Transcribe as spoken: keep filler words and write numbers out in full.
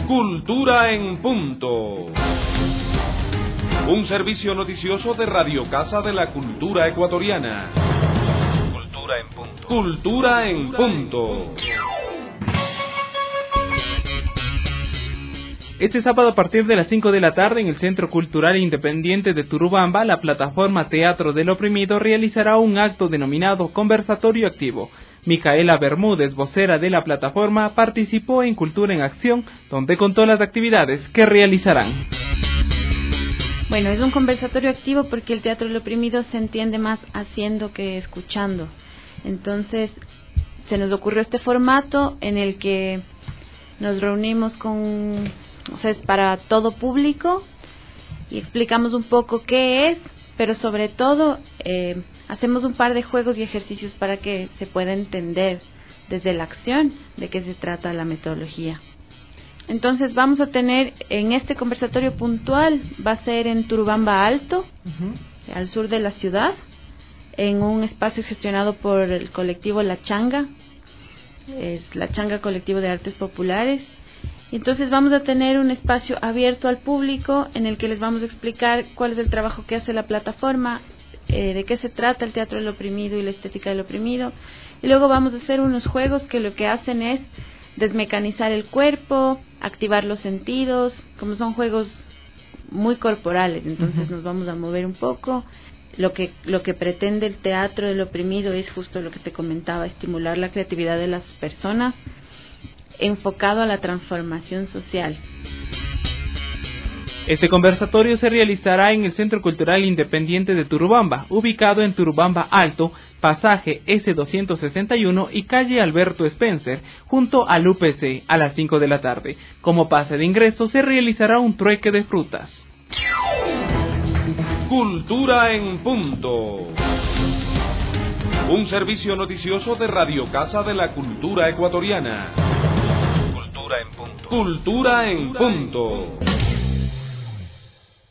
Cultura en punto. Un servicio noticioso de Radio Casa de la Cultura Ecuatoriana. Cultura en punto. Cultura en punto. Este sábado a partir de las cinco de la tarde en el Centro Cultural Independiente de Turubamba, la plataforma Teatro del Oprimido realizará un acto denominado Conversatorio Activo. Micaela Bermúdez, vocera de la plataforma, participó en Cultura en Acción, donde contó las actividades que realizarán. Bueno, es un conversatorio activo porque el teatro del oprimido se entiende más haciendo que escuchando. Entonces, se nos ocurrió este formato en el que nos reunimos con, o sea, es para todo público y explicamos un poco qué es, pero sobre todo eh, hacemos un par de juegos y ejercicios para que se pueda entender desde la acción de qué se trata la metodología. Entonces vamos a tener en este conversatorio puntual, va a ser en Turubamba Alto, uh-huh. al sur de la ciudad, en un espacio gestionado por el colectivo La Changa, es La Changa Colectivo de Artes Populares. Entonces vamos a tener un espacio abierto al público en el que les vamos a explicar cuál es el trabajo que hace la plataforma, eh, de qué se trata el teatro del oprimido y la estética del oprimido, y luego vamos a hacer unos juegos que lo que hacen es desmecanizar el cuerpo, activar los sentidos, como son juegos muy corporales, entonces uh-huh. nos vamos a mover un poco. Lo que lo que pretende el teatro del oprimido es justo lo que te comentaba, estimular la creatividad de las personas, enfocado a la transformación social. Este conversatorio se realizará en el Centro Cultural Independiente de Turubamba, ubicado en Turubamba Alto, pasaje ese doscientos sesenta y uno y calle Alberto Spencer, junto al U P C, a las cinco de la tarde. Como pase de ingreso se realizará un trueque de frutas. Cultura en punto. Un servicio noticioso de Radio Casa de la Cultura Ecuatoriana. Cultura en punto. Cultura en punto.